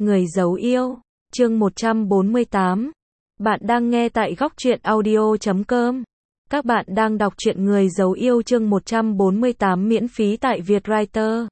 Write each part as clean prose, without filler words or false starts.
Người giấu yêu, chương 148. Bạn đang nghe tại góc truyện audio.com. Các bạn đang đọc truyện Người giấu yêu chương 148 miễn phí tại Vietwriter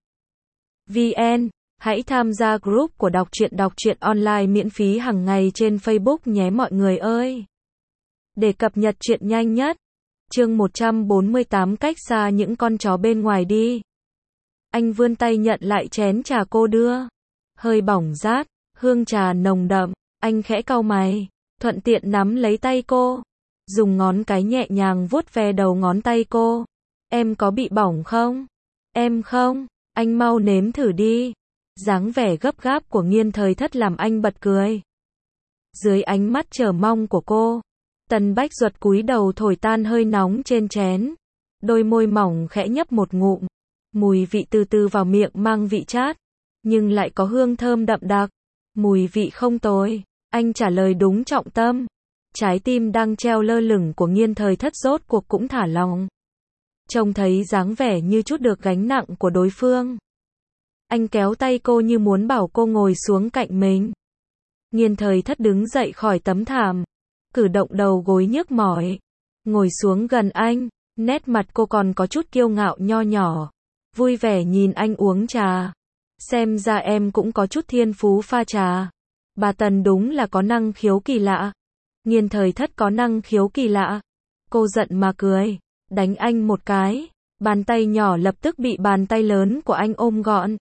VN. Hãy tham gia group của đọc truyện online miễn phí hàng ngày trên Facebook nhé mọi người ơi. Để cập nhật truyện nhanh nhất. Chương 148 cách xa những con chó bên ngoài đi. Anh vươn tay nhận lại chén trà cô đưa. Hơi bỏng rát, hương trà nồng đậm, anh khẽ cau mày, thuận tiện nắm lấy tay cô, dùng ngón cái nhẹ nhàng vuốt ve đầu ngón tay cô. Em có bị bỏng không? Em không, anh mau nếm thử đi. Dáng vẻ gấp gáp của Nghiên Thời Thất làm anh bật cười. Dưới ánh mắt chờ mong của cô, Tần Bách Duật cúi đầu thổi tan hơi nóng trên chén. Đôi môi mỏng khẽ nhấp một ngụm. Mùi vị từ từ vào miệng mang vị chát, nhưng lại có hương thơm đậm đặc. Mùi vị không tồi, anh trả lời đúng trọng tâm. Trái tim đang treo lơ lửng của Nghiên Thời Thất rốt cuộc cũng thả lỏng. Trông thấy dáng vẻ như chút được gánh nặng của đối phương. Anh kéo tay cô như muốn bảo cô ngồi xuống cạnh mình. Nghiên Thời Thất đứng dậy khỏi tấm thảm, cử động đầu gối nhức mỏi, ngồi xuống gần anh, nét mặt cô còn có chút kiêu ngạo nho nhỏ, vui vẻ nhìn anh uống trà. Xem ra em cũng có chút thiên phú pha trà. Bà Tần đúng là có năng khiếu kỳ lạ. Nghiên Thời Thất có năng khiếu kỳ lạ. Cô giận mà cười, đánh anh một cái. Bàn tay nhỏ lập tức bị bàn tay lớn của anh ôm gọn.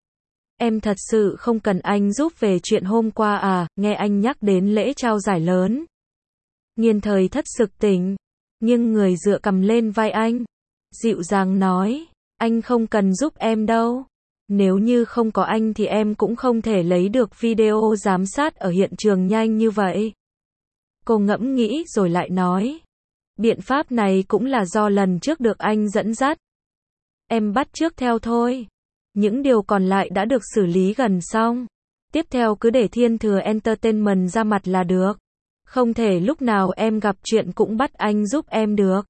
Em thật sự không cần anh giúp về chuyện hôm qua à, nghe anh nhắc đến lễ trao giải lớn. Nghiên Thời Thất sực tỉnh, nhưng người dựa cầm lên vai anh, dịu dàng nói, anh không cần giúp em đâu. Nếu như không có anh thì em cũng không thể lấy được video giám sát ở hiện trường nhanh như vậy. Cô ngẫm nghĩ rồi lại nói, biện pháp này cũng là do lần trước được anh dẫn dắt. Em bắt chước theo thôi. Những điều còn lại đã được xử lý gần xong. Tiếp theo cứ để Thiên Thừa Entertainment ra mặt là được. Không thể lúc nào em gặp chuyện cũng bắt anh giúp em được.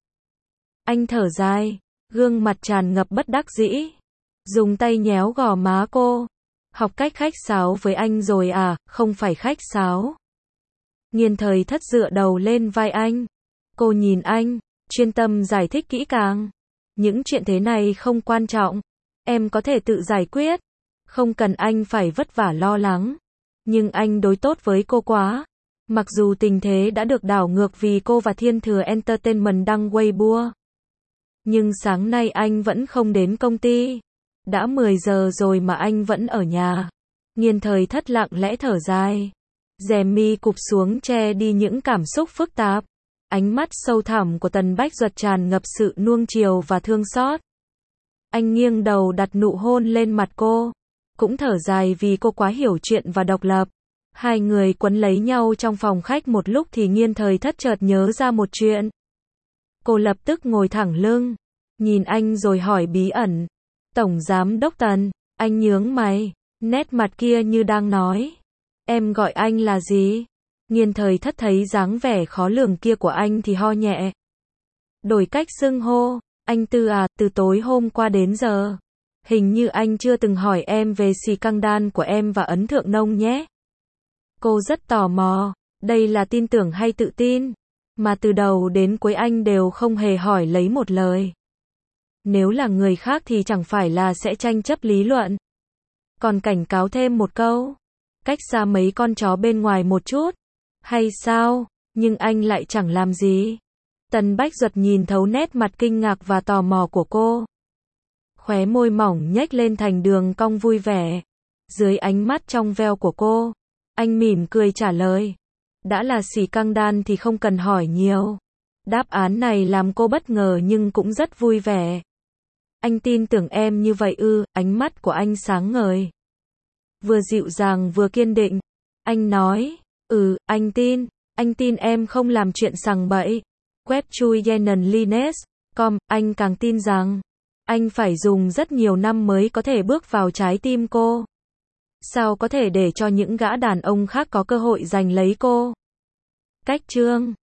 Anh thở dài, gương mặt tràn ngập bất đắc dĩ. Dùng tay nhéo gò má cô. Học cách khách sáo với anh rồi à, không phải khách sáo. Nghiên Thời Thất dựa đầu lên vai anh. Cô nhìn anh, chuyên tâm giải thích kỹ càng. Những chuyện thế này không quan trọng. Em có thể tự giải quyết. Không cần anh phải vất vả lo lắng. Nhưng anh đối tốt với cô quá. Mặc dù tình thế đã được đảo ngược vì cô và Thiên Thừa Entertainment đăng Weibo. Nhưng sáng nay anh vẫn không đến công ty. Đã 10 giờ rồi mà anh vẫn ở nhà. Nghiên Thời Thất lặng lẽ thở dài. Rèm mi cụp xuống che đi những cảm xúc phức tạp. Ánh mắt sâu thẳm của Tần Bách Duật tràn ngập sự nuông chiều và thương xót. Anh nghiêng đầu đặt nụ hôn lên mặt cô. Cũng thở dài vì cô quá hiểu chuyện và độc lập. Hai người quấn lấy nhau trong phòng khách một lúc thì Nghiên Thời Thất chợt nhớ ra một chuyện. Cô lập tức ngồi thẳng lưng, nhìn anh rồi hỏi bí ẩn. Tổng giám đốc Tần, anh nhướng mày, nét mặt kia như đang nói. Em gọi anh là gì? Nghiên Thời Thất thấy dáng vẻ khó lường kia của anh thì ho nhẹ. Đổi cách xưng hô, anh Tư à, từ tối hôm qua đến giờ. Hình như anh chưa từng hỏi em về scandal của em và Ấn Thượng Nông nhé. Cô rất tò mò, đây là tin tưởng hay tự tin? Mà từ đầu đến cuối anh đều không hề hỏi lấy một lời. Nếu là người khác thì chẳng phải là sẽ tranh chấp lý luận. Còn cảnh cáo thêm một câu. Cách xa mấy con chó bên ngoài một chút. Hay sao? Nhưng anh lại chẳng làm gì. Tần Bách Duật nhìn thấu nét mặt kinh ngạc và tò mò của cô. Khóe môi mỏng nhếch lên thành đường cong vui vẻ. Dưới ánh mắt trong veo của cô, anh mỉm cười trả lời. Đã là scandal thì không cần hỏi nhiều. Đáp án này làm cô bất ngờ nhưng cũng rất vui vẻ. Anh tin tưởng em như vậy ư? Ánh mắt của anh sáng ngời. Vừa dịu dàng vừa kiên định. Anh nói, anh tin em không làm chuyện sằng bậy. Web chui yenenlines.com, anh càng tin rằng, anh phải dùng rất nhiều năm mới có thể bước vào trái tim cô. Sao có thể để cho những gã đàn ông khác có cơ hội giành lấy cô? Cách chương